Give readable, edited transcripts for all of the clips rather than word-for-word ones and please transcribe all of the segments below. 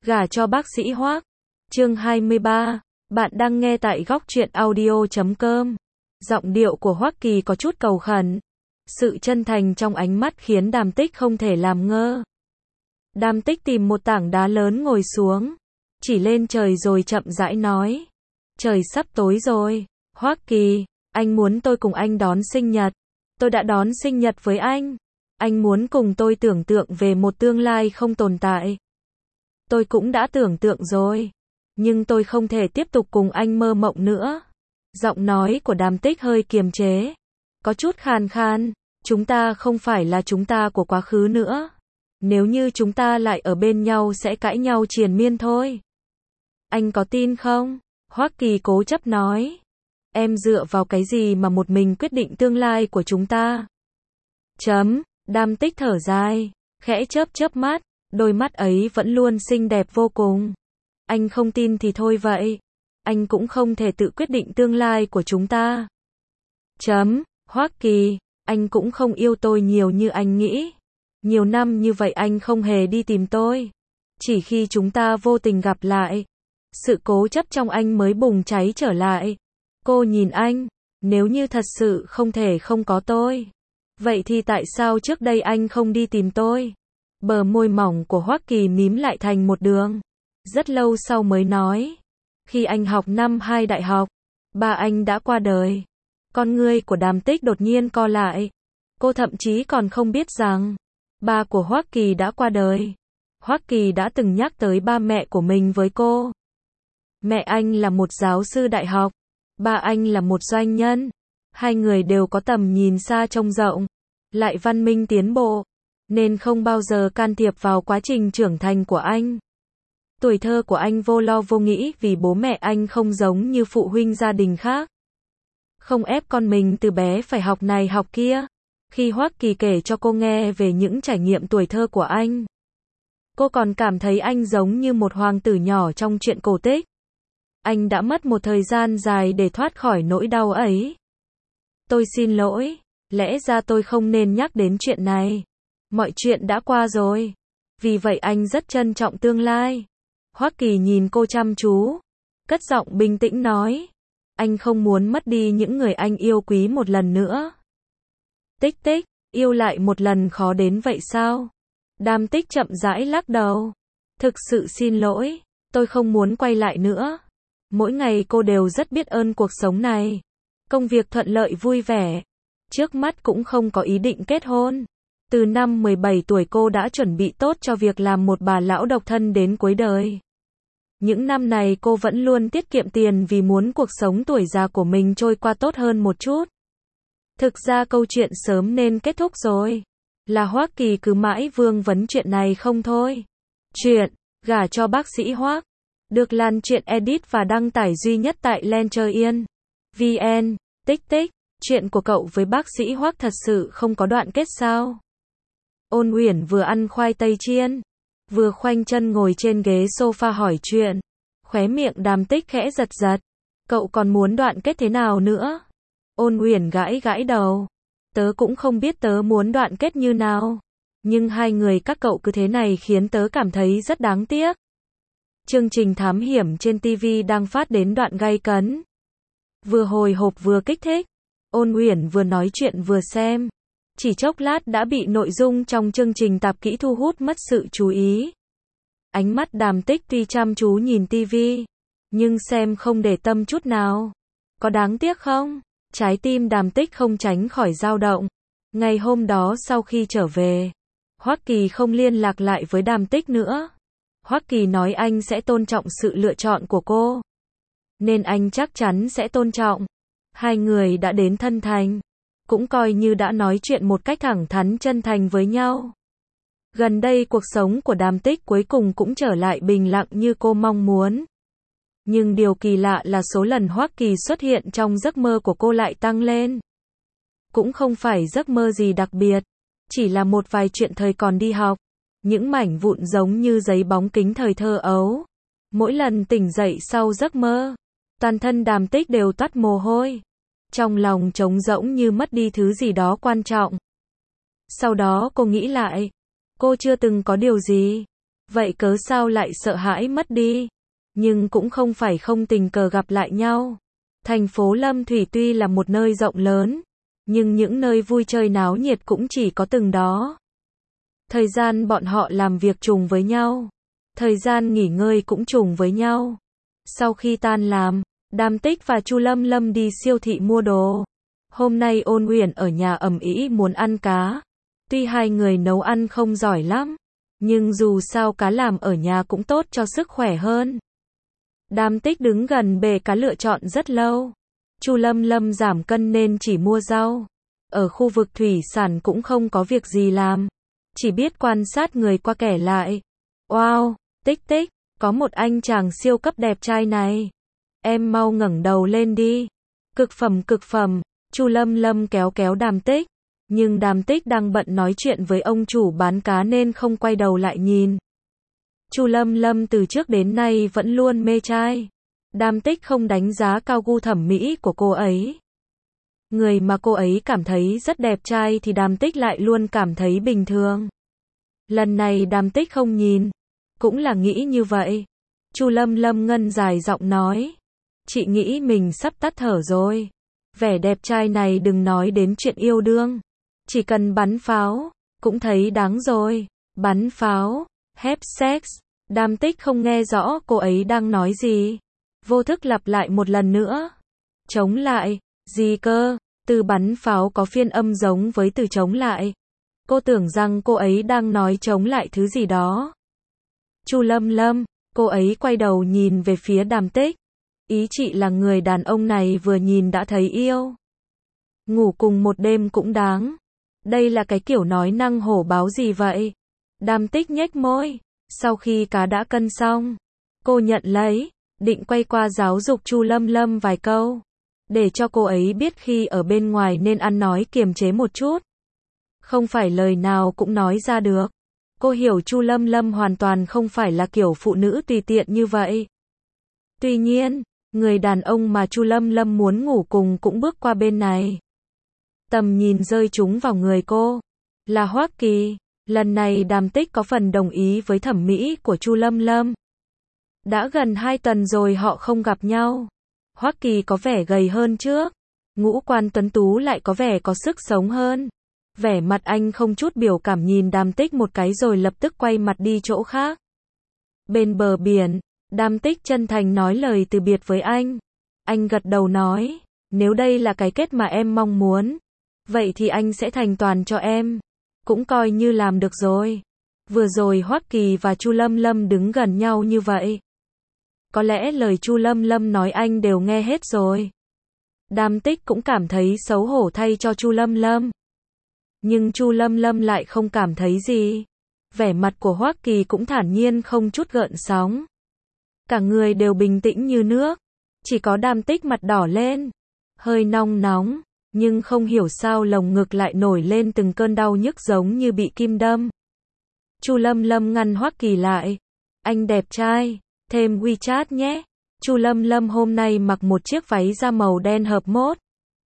Gả cho bác sĩ Hoác. Chương 23. Bạn đang nghe tại góc truyện audio.com. Giọng điệu của Hoắc Kỳ có chút cầu khẩn. Sự chân thành trong ánh mắt khiến Đàm Tích không thể làm ngơ. Đàm Tích tìm một tảng đá lớn ngồi xuống, chỉ lên trời rồi chậm rãi nói. Trời sắp tối rồi, Hoắc Kỳ, anh muốn tôi cùng anh đón sinh nhật. Tôi đã đón sinh nhật với anh. Anh muốn cùng tôi tưởng tượng về một tương lai không tồn tại. Tôi cũng đã tưởng tượng rồi. Nhưng tôi không thể tiếp tục cùng anh mơ mộng nữa. Giọng nói của Đàm Tích hơi kiềm chế. Có chút khàn khan. Chúng ta không phải là chúng ta của quá khứ nữa. Nếu như chúng ta lại ở bên nhau sẽ cãi nhau triền miên thôi. Anh có tin không? Hoắc Kỳ cố chấp nói. Em dựa vào cái gì mà một mình quyết định tương lai của chúng ta? Đàm Tích thở dài, khẽ chớp mắt, đôi mắt ấy vẫn luôn xinh đẹp vô cùng. Anh không tin thì thôi vậy. Anh cũng không thể tự quyết định tương lai của chúng ta. Hoắc Kỳ, anh cũng không yêu tôi nhiều như anh nghĩ. Nhiều năm như vậy anh không hề đi tìm tôi. Chỉ khi chúng ta vô tình gặp lại, sự cố chấp trong anh mới bùng cháy trở lại. Cô nhìn anh, nếu như thật sự không thể không có tôi, vậy thì tại sao trước đây anh không đi tìm tôi? Bờ môi mỏng của Hoắc Kỳ mím lại thành một đường. Rất lâu sau mới nói. Khi anh học năm 2 đại học, ba anh đã qua đời. Con ngươi của Đàm Tích đột nhiên co lại. Cô thậm chí còn không biết rằng ba của Hoắc Kỳ đã qua đời. Hoắc Kỳ đã từng nhắc tới ba mẹ của mình với cô. Mẹ anh là một giáo sư đại học, ba anh là một doanh nhân. Hai người đều có tầm nhìn xa trông rộng, lại văn minh tiến bộ, nên không bao giờ can thiệp vào quá trình trưởng thành của anh. Tuổi thơ của anh vô lo vô nghĩ vì bố mẹ anh không giống như phụ huynh gia đình khác. Không ép con mình từ bé phải học này học kia. Khi Hoắc Kỳ kể cho cô nghe về những trải nghiệm tuổi thơ của anh, cô còn cảm thấy anh giống như một hoàng tử nhỏ trong truyện cổ tích. Anh đã mất một thời gian dài để thoát khỏi nỗi đau ấy. Tôi xin lỗi, lẽ ra tôi không nên nhắc đến chuyện này. Mọi chuyện đã qua rồi. Vì vậy anh rất trân trọng tương lai. Hoắc Kỳ nhìn cô chăm chú, cất giọng bình tĩnh nói. Anh không muốn mất đi những người anh yêu quý một lần nữa. Tích tích, yêu lại một lần khó đến vậy sao? Đàm Tích chậm rãi lắc đầu. Thực sự xin lỗi, tôi không muốn quay lại nữa. Mỗi ngày cô đều rất biết ơn cuộc sống này. Công việc thuận lợi vui vẻ. Trước mắt cũng không có ý định kết hôn. Từ năm 17 tuổi cô đã chuẩn bị tốt cho việc làm một bà lão độc thân đến cuối đời. Những năm này cô vẫn luôn tiết kiệm tiền vì muốn cuộc sống tuổi già của mình trôi qua tốt hơn một chút. Thực ra câu chuyện sớm nên kết thúc rồi. Là Hoắc Kỳ cứ mãi vương vấn chuyện này không thôi. Chuyện Gả cho bác sĩ Hoác được lan truyện edit và đăng tải duy nhất tại Lencher.vn. Tích tích, chuyện của cậu với bác sĩ Hoác thật sự không có đoạn kết sao? Ôn Uyển vừa ăn khoai tây chiên, vừa khoanh chân ngồi trên ghế sofa hỏi chuyện. Khóe miệng Đàm Tích khẽ giật giật. Cậu còn muốn đoạn kết thế nào nữa? Ôn Uyển gãi đầu. Tớ cũng không biết tớ muốn đoạn kết như nào. Nhưng hai người các cậu cứ thế này khiến tớ cảm thấy rất đáng tiếc. Chương trình thám hiểm trên TV đang phát đến đoạn gay cấn. Vừa hồi hộp vừa kích thích. Ôn Uyển vừa nói chuyện vừa xem. Chỉ chốc lát đã bị nội dung trong chương trình tạp kỹ thu hút mất sự chú ý. Ánh mắt Đàm Tích tuy chăm chú nhìn TV, nhưng xem không để tâm chút nào. Có đáng tiếc không? Trái tim Đàm Tích không tránh khỏi dao động. Ngày hôm đó sau khi trở về, Hoắc Kỳ không liên lạc lại với Đàm Tích nữa. Hoắc Kỳ nói anh sẽ tôn trọng sự lựa chọn của cô. Nên anh chắc chắn sẽ tôn trọng. Hai người đã đến thân thành. Cũng coi như đã nói chuyện một cách thẳng thắn chân thành với nhau. Gần đây cuộc sống của Đàm Tích cuối cùng cũng trở lại bình lặng như cô mong muốn. Nhưng điều kỳ lạ là số lần Hoắc Kỳ xuất hiện trong giấc mơ của cô lại tăng lên. Cũng không phải giấc mơ gì đặc biệt. Chỉ là một vài chuyện thời còn đi học. Những mảnh vụn giống như giấy bóng kính thời thơ ấu. Mỗi lần tỉnh dậy sau giấc mơ, toàn thân Đàm Tích đều toát mồ hôi. Trong lòng trống rỗng như mất đi thứ gì đó quan trọng. Sau đó cô nghĩ lại. Cô chưa từng có điều gì Vậy cớ sao lại sợ hãi mất đi? Nhưng cũng không phải không tình cờ gặp lại nhau. Thành phố Lâm Thủy tuy là một nơi rộng lớn, nhưng những nơi vui chơi náo nhiệt cũng chỉ có từng đó. Thời gian bọn họ làm việc trùng với nhau, thời gian nghỉ ngơi cũng trùng với nhau. Sau khi tan làm, Đàm Tích và Chu Lâm Lâm đi siêu thị mua đồ. Hôm nay Ôn Uyển ở nhà ầm ĩ muốn ăn cá. Tuy hai người nấu ăn không giỏi lắm, nhưng dù sao cá làm ở nhà cũng tốt cho sức khỏe hơn. Đàm Tích đứng gần bề cá lựa chọn rất lâu. Chu Lâm Lâm giảm cân nên chỉ mua rau. Ở khu vực thủy sản cũng không có việc gì làm, chỉ biết quan sát người qua kẻ lại. Wow, Tích Tích, có một anh chàng siêu cấp đẹp trai này. Em mau ngẩng đầu lên đi. Cực phẩm, Chu Lâm Lâm kéo kéo Đàm Tích. Nhưng Đàm Tích đang bận nói chuyện với ông chủ bán cá nên không quay đầu lại nhìn. Chu Lâm Lâm từ trước đến nay vẫn luôn mê trai. Đàm Tích không đánh giá cao gu thẩm mỹ của cô ấy. Người mà cô ấy cảm thấy rất đẹp trai thì Đàm Tích lại luôn cảm thấy bình thường. Lần này Đàm Tích không nhìn, cũng là nghĩ như vậy. Chu Lâm Lâm ngân dài giọng nói. Chị nghĩ mình sắp tắt thở rồi. Vẻ đẹp trai này đừng nói đến chuyện yêu đương. Chỉ cần bắn pháo, cũng thấy đáng rồi. Bắn pháo, have sex. Đàm Tích không nghe rõ cô ấy đang nói gì. Vô thức lặp lại một lần nữa. Chống lại, gì cơ? Từ bắn pháo có phiên âm giống với từ chống lại. Cô tưởng rằng cô ấy đang nói chống lại thứ gì đó. Chu Lâm Lâm, cô ấy quay đầu nhìn về phía Đàm Tích. Ý chị là người đàn ông này vừa nhìn đã thấy yêu. Ngủ cùng một đêm cũng đáng. Đây là cái kiểu nói năng hổ báo gì vậy? Đàm Tích nhếch môi. Sau khi cá đã cân xong, cô nhận lấy, định quay qua giáo dục Chu Lâm Lâm vài câu, để cho cô ấy biết khi ở bên ngoài nên ăn nói kiềm chế một chút. Không phải lời nào cũng nói ra được. Cô hiểu Chu Lâm Lâm hoàn toàn không phải là kiểu phụ nữ tùy tiện như vậy. Tuy nhiên, người đàn ông mà Chu Lâm Lâm muốn ngủ cùng cũng bước qua bên này. Tầm nhìn rơi trúng vào người cô, là Hoắc Kỳ. Lần này Đàm Tích có phần đồng ý với thẩm mỹ của Chu Lâm Lâm. Đã gần 2 tuần rồi họ không gặp nhau. Hoắc Kỳ có vẻ gầy hơn trước. Ngũ quan tuấn tú lại có vẻ có sức sống hơn. Vẻ mặt anh không chút biểu cảm nhìn Đàm Tích một cái rồi lập tức quay mặt đi chỗ khác. Bên bờ biển, Đàm Tích chân thành nói lời từ biệt với anh. Anh gật đầu nói, nếu đây là cái kết mà em mong muốn, vậy thì anh sẽ thành toàn cho em. Cũng coi như làm được rồi. Vừa rồi Hoắc Kỳ và Chu Lâm Lâm đứng gần nhau như vậy. Có lẽ lời Chu Lâm Lâm nói anh đều nghe hết rồi. Đàm Tích cũng cảm thấy xấu hổ thay cho Chu Lâm Lâm. Nhưng Chu Lâm Lâm lại không cảm thấy gì. Vẻ mặt của Hoắc Kỳ cũng thản nhiên không chút gợn sóng. Cả người đều bình tĩnh như nước. Chỉ có Đàm Tích mặt đỏ lên. Hơi nóng, nhưng không hiểu sao lồng ngực lại nổi lên từng cơn đau nhức giống như bị kim đâm. Chu Lâm Lâm ngăn Hoắc Kỳ lại. Anh đẹp trai, thêm WeChat nhé. Chu Lâm Lâm hôm nay mặc một chiếc váy da màu đen hợp mốt,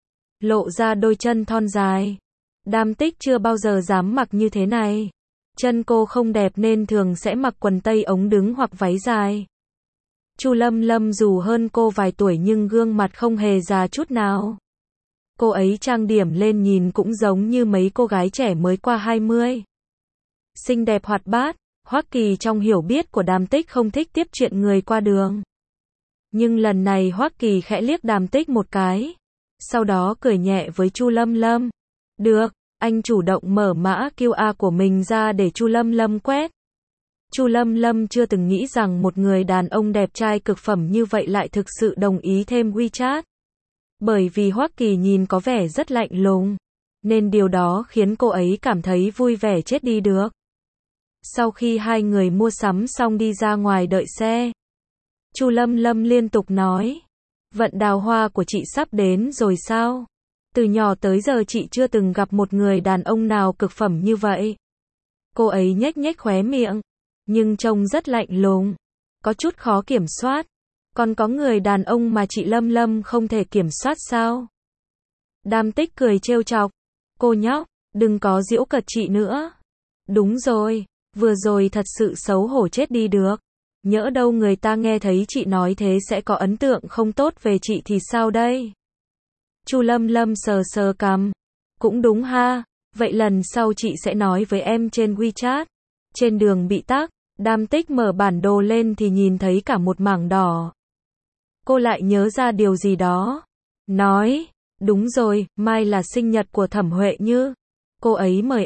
lộ ra đôi chân thon dài. Đàm Tích chưa bao giờ dám mặc như thế này. Chân cô không đẹp nên thường sẽ mặc quần tây ống đứng hoặc váy dài. Chu Lâm Lâm dù hơn cô vài tuổi nhưng gương mặt không hề già chút nào. Cô ấy trang điểm lên nhìn cũng giống như mấy cô gái trẻ mới qua 20. Xinh đẹp hoạt bát. Hoắc Kỳ trong hiểu biết của Đàm Tích không thích tiếp chuyện người qua đường. Nhưng lần này Hoắc Kỳ khẽ liếc Đàm Tích một cái. Sau đó cười nhẹ với Chu Lâm Lâm. Được, anh chủ động mở mã QR của mình ra để Chu Lâm Lâm quét. Chu Lâm Lâm chưa từng nghĩ rằng một người đàn ông đẹp trai cực phẩm như vậy lại thực sự đồng ý thêm WeChat. Bởi vì Hoắc Kỳ nhìn có vẻ rất lạnh lùng, nên điều đó khiến cô ấy cảm thấy vui vẻ chết đi được. Sau khi hai người mua sắm xong đi ra ngoài đợi xe, Chu Lâm Lâm liên tục nói, vận đào hoa của chị sắp đến rồi sao? Từ nhỏ tới giờ chị chưa từng gặp một người đàn ông nào cực phẩm như vậy. Cô ấy nhếch khóe miệng, nhưng trông rất lạnh lùng, có chút khó kiểm soát. Còn có người đàn ông mà chị Lâm Lâm không thể kiểm soát sao? Đàm Tích cười trêu chọc, cô nhóc, đừng có giễu cợt chị nữa. Đúng rồi, Vừa rồi thật sự xấu hổ chết đi được. Nhỡ đâu người ta nghe thấy chị nói thế sẽ có ấn tượng không tốt về chị thì sao đây? Chu Lâm Lâm sờ sờ cằm. Cũng đúng ha, vậy lần sau chị sẽ nói với em trên WeChat. Trên đường bị tắc, Đam Tích mở bản đồ lên thì nhìn thấy cả một mảng đỏ. Cô lại nhớ ra điều gì đó. Nói, đúng rồi, mai là sinh nhật của Thẩm Huệ Như. Cô ấy mời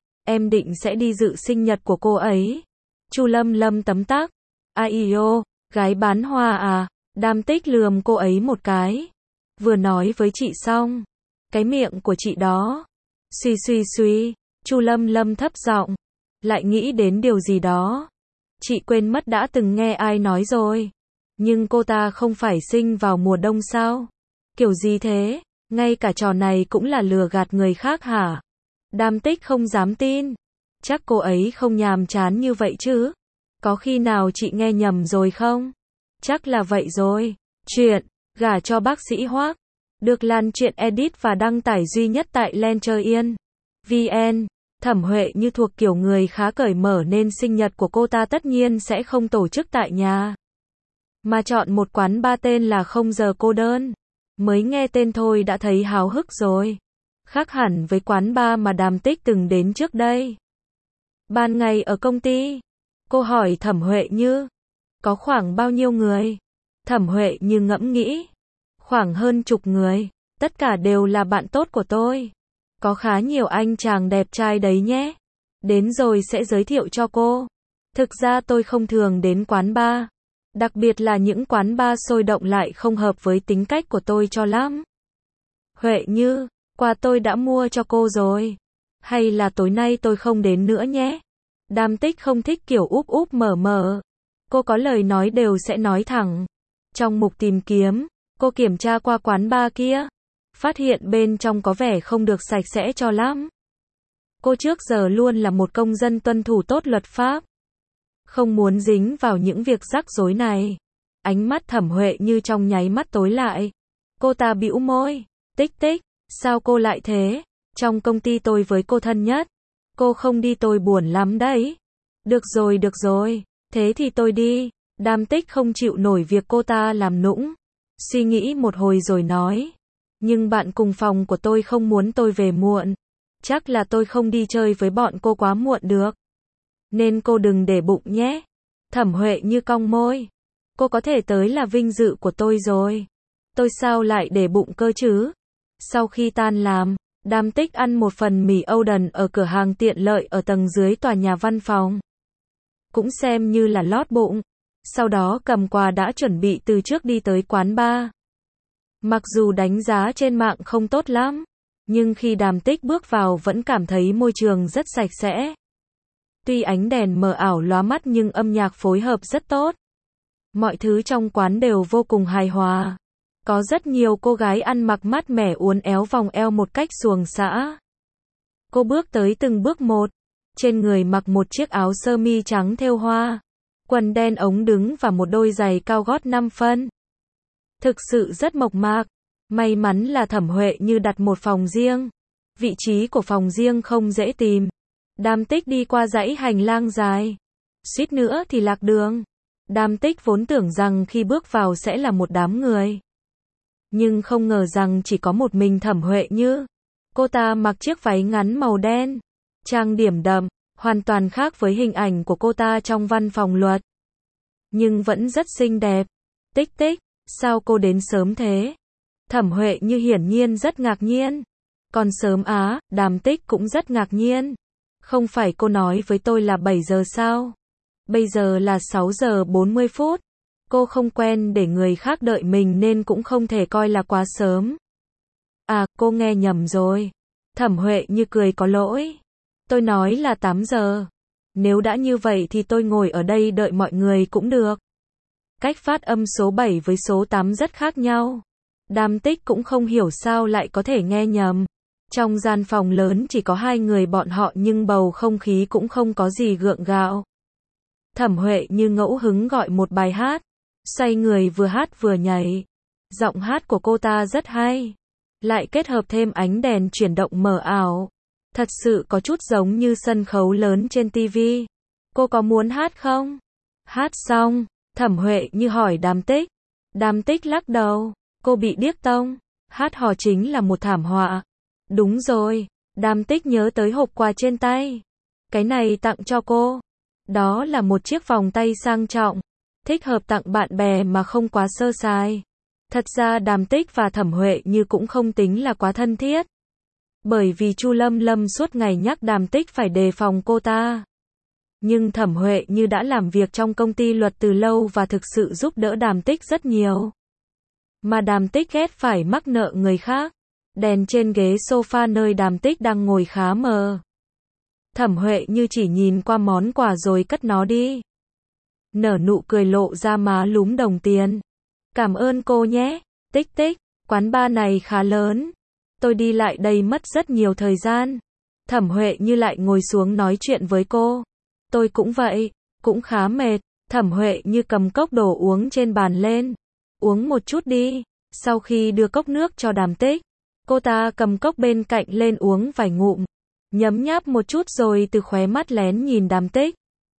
em định sẽ đi dự sinh nhật của cô ấy. Chu Lâm Lâm tấm tắc. Aio, gái bán hoa à? Đam Tích lườm cô ấy một cái. Vừa nói với chị xong. Cái miệng của chị đó. Suy suy suy, Chu Lâm Lâm thấp giọng. Lại nghĩ đến điều gì đó. Chị quên mất đã từng nghe ai nói rồi. Nhưng cô ta không phải sinh vào mùa đông sao? Kiểu gì thế? Ngay cả trò này cũng là lừa gạt người khác hả? Đam Tích không dám tin. Chắc cô ấy không nhàm chán như vậy chứ? Có khi nào chị nghe nhầm rồi không? Chắc là vậy rồi. Chuyện gả cho bác sĩ Hoắc được lan truyện edit và đăng tải duy nhất tại Lencher VN. Thẩm Huệ Như thuộc kiểu người khá cởi mở nên sinh nhật của cô ta tất nhiên sẽ không tổ chức tại nhà, mà chọn một quán bar tên là Không Giờ Cô Đơn. Mới nghe tên thôi đã thấy háo hức rồi. Khác hẳn với quán bar mà Đàm Tích từng đến trước đây. Ban ngày ở công ty, cô hỏi Thẩm Huệ Như, có khoảng bao nhiêu người? Thẩm Huệ Như ngẫm nghĩ, khoảng hơn chục người, tất cả đều là bạn tốt của tôi. Có khá nhiều anh chàng đẹp trai đấy nhé. Đến rồi sẽ giới thiệu cho cô. Thực ra tôi không thường đến quán bar. Đặc biệt là những quán bar sôi động lại không hợp với tính cách của tôi cho lắm. Huệ Như, quà tôi đã mua cho cô rồi. Hay là tối nay tôi không đến nữa nhé. Đam Tích không thích kiểu úp úp mở mở. Cô có lời nói đều sẽ nói thẳng. Trong mục tìm kiếm, cô kiểm tra qua quán bar kia. Phát hiện bên trong có vẻ không được sạch sẽ cho lắm. Cô trước giờ luôn là một công dân tuân thủ tốt luật pháp. Không muốn dính vào những việc rắc rối này. Ánh mắt Thẩm Huệ Như trong nháy mắt tối lại. Cô ta bĩu môi. Tích tích, sao cô lại thế? Trong công ty tôi với cô thân nhất. Cô không đi tôi buồn lắm đấy. Được rồi. Thế thì tôi đi. Đam Tích không chịu nổi việc cô ta làm nũng. Suy nghĩ một hồi rồi nói. Nhưng bạn cùng phòng của tôi không muốn tôi về muộn. Chắc là tôi không đi chơi với bọn cô quá muộn được. Nên cô đừng để bụng nhé. Thẩm Huệ Như cong môi. Cô có thể tới là vinh dự của tôi rồi. Tôi sao lại để bụng cơ chứ? Sau khi tan làm, Đam Tích ăn một phần mì Oden ở cửa hàng tiện lợi ở tầng dưới tòa nhà văn phòng. Cũng xem như là lót bụng. Sau đó cầm quà đã chuẩn bị từ trước đi tới quán bar. Mặc dù đánh giá trên mạng không tốt lắm, nhưng khi Đàm Tích bước vào vẫn cảm thấy môi trường rất sạch sẽ. Tuy ánh đèn mờ ảo lóa mắt nhưng âm nhạc phối hợp rất tốt. Mọi thứ trong quán đều vô cùng hài hòa. Có rất nhiều cô gái ăn mặc mát mẻ uốn éo vòng eo một cách xuồng xã. Cô bước tới từng bước một. Trên người mặc một chiếc áo sơ mi trắng thêu hoa, quần đen ống đứng và một đôi giày cao gót 5 phân. Thực sự rất mộc mạc. May mắn là Thẩm Huệ Như đặt một phòng riêng. Vị trí của phòng riêng không dễ tìm. Đam Tích đi qua dãy hành lang dài. Suýt nữa thì lạc đường. Đam Tích vốn tưởng rằng khi bước vào sẽ là một đám người. Nhưng không ngờ rằng chỉ có một mình Thẩm Huệ Như. Cô ta mặc chiếc váy ngắn màu đen. Trang điểm đậm, hoàn toàn khác với hình ảnh của cô ta trong văn phòng luật. Nhưng vẫn rất xinh đẹp. Tích tích, sao cô đến sớm thế? Thẩm Huệ Như hiển nhiên rất ngạc nhiên. Còn sớm á, Đàm Tích cũng rất ngạc nhiên. Không phải cô nói với tôi là 7 giờ sao? Bây giờ là 6 giờ 40 phút. Cô không quen để người khác đợi mình nên cũng không thể coi là quá sớm. À, cô nghe nhầm rồi. Thẩm Huệ Như cười có lỗi. Tôi nói là 8 giờ. Nếu đã như vậy thì tôi ngồi ở đây đợi mọi người cũng được. Cách phát âm số 7 với số 8 rất khác nhau. Đam Tích cũng không hiểu sao lại có thể nghe nhầm. Trong gian phòng lớn chỉ có hai người bọn họ nhưng bầu không khí cũng không có gì gượng gạo. Thẩm Huệ Như ngẫu hứng gọi một bài hát. Xoay người vừa hát vừa nhảy. Giọng hát của cô ta rất hay. Lại kết hợp thêm ánh đèn chuyển động mờ ảo. Thật sự có chút giống như sân khấu lớn trên TV. cô có muốn hát không? Hát xong, Thẩm Huệ Như hỏi Đàm Tích. Đàm Tích lắc đầu, cô bị điếc tông, hát hò chính là một thảm họa. Đúng rồi, Đàm Tích nhớ tới hộp quà trên tay. Cái này tặng cho cô. Đó là một chiếc vòng tay sang trọng, thích hợp tặng bạn bè mà không quá sơ sài. Thật ra Đàm Tích và Thẩm Huệ Như cũng không tính là quá thân thiết. Bởi vì Chu Lâm Lâm suốt ngày nhắc Đàm Tích phải đề phòng cô ta. Nhưng Thẩm Huệ Như đã làm việc trong công ty luật từ lâu và thực sự giúp đỡ Đàm Tích rất nhiều. Mà Đàm Tích ghét phải mắc nợ người khác. Đèn trên ghế sofa nơi Đàm Tích đang ngồi khá mờ. Thẩm Huệ Như chỉ nhìn qua món quà rồi cất nó đi. Nở nụ cười lộ ra má lúm đồng tiền. Cảm ơn cô nhé. Tích tích, quán bar này khá lớn. Tôi đi lại đây mất rất nhiều thời gian. Thẩm Huệ Như lại ngồi xuống nói chuyện với cô. Tôi cũng vậy, cũng khá mệt. Thẩm Huệ Như cầm cốc đồ uống trên bàn lên. Uống một chút đi. Sau khi đưa cốc nước cho Đàm Tích, cô ta cầm cốc bên cạnh lên uống vài ngụm. Nhấm nháp một chút rồi từ khóe mắt lén nhìn Đàm Tích.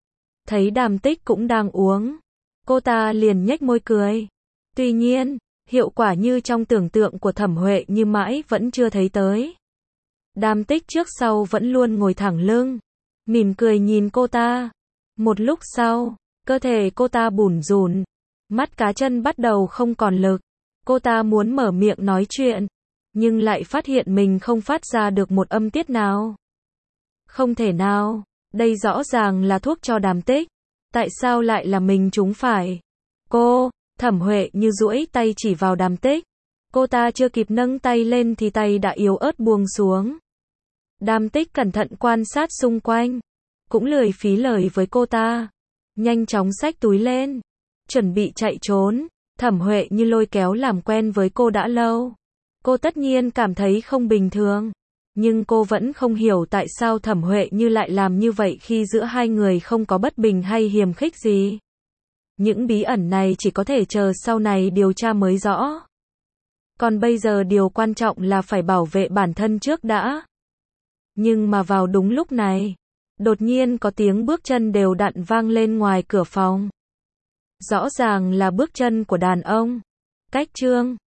Thấy Đàm Tích cũng đang uống, cô ta liền nhếch môi cười. Tuy nhiên, hiệu quả như trong tưởng tượng của Thẩm Huệ Như mãi vẫn chưa thấy tới. Đàm Tích trước sau vẫn luôn ngồi thẳng lưng, mỉm cười nhìn cô ta. Một lúc sau, cơ thể cô ta bủn rủn, mắt cá chân bắt đầu không còn lực. Cô ta muốn mở miệng nói chuyện, nhưng lại phát hiện mình không phát ra được một âm tiết nào. Không thể nào, đây rõ ràng là thuốc cho Đàm Tích. Tại sao lại là mình trúng phải? Cô, Thẩm Huệ Như duỗi tay chỉ vào Đàm Tích. Cô ta chưa kịp nâng tay lên thì tay đã yếu ớt buông xuống. Đàm Tích cẩn thận quan sát xung quanh, cũng lười phí lời với cô ta. Nhanh chóng xách túi lên, chuẩn bị chạy trốn. Thẩm Huệ Như lôi kéo làm quen với cô đã lâu. Cô tất nhiên cảm thấy không bình thường. Nhưng cô vẫn không hiểu tại sao Thẩm Huệ Như lại làm như vậy khi giữa hai người không có bất bình hay hiềm khích gì. Những bí ẩn này chỉ có thể chờ sau này điều tra mới rõ. Còn bây giờ điều quan trọng là phải bảo vệ bản thân trước đã. Nhưng mà vào đúng lúc này, đột nhiên có tiếng bước chân đều đặn vang lên ngoài cửa phòng. Rõ ràng là bước chân của đàn ông. Cách chương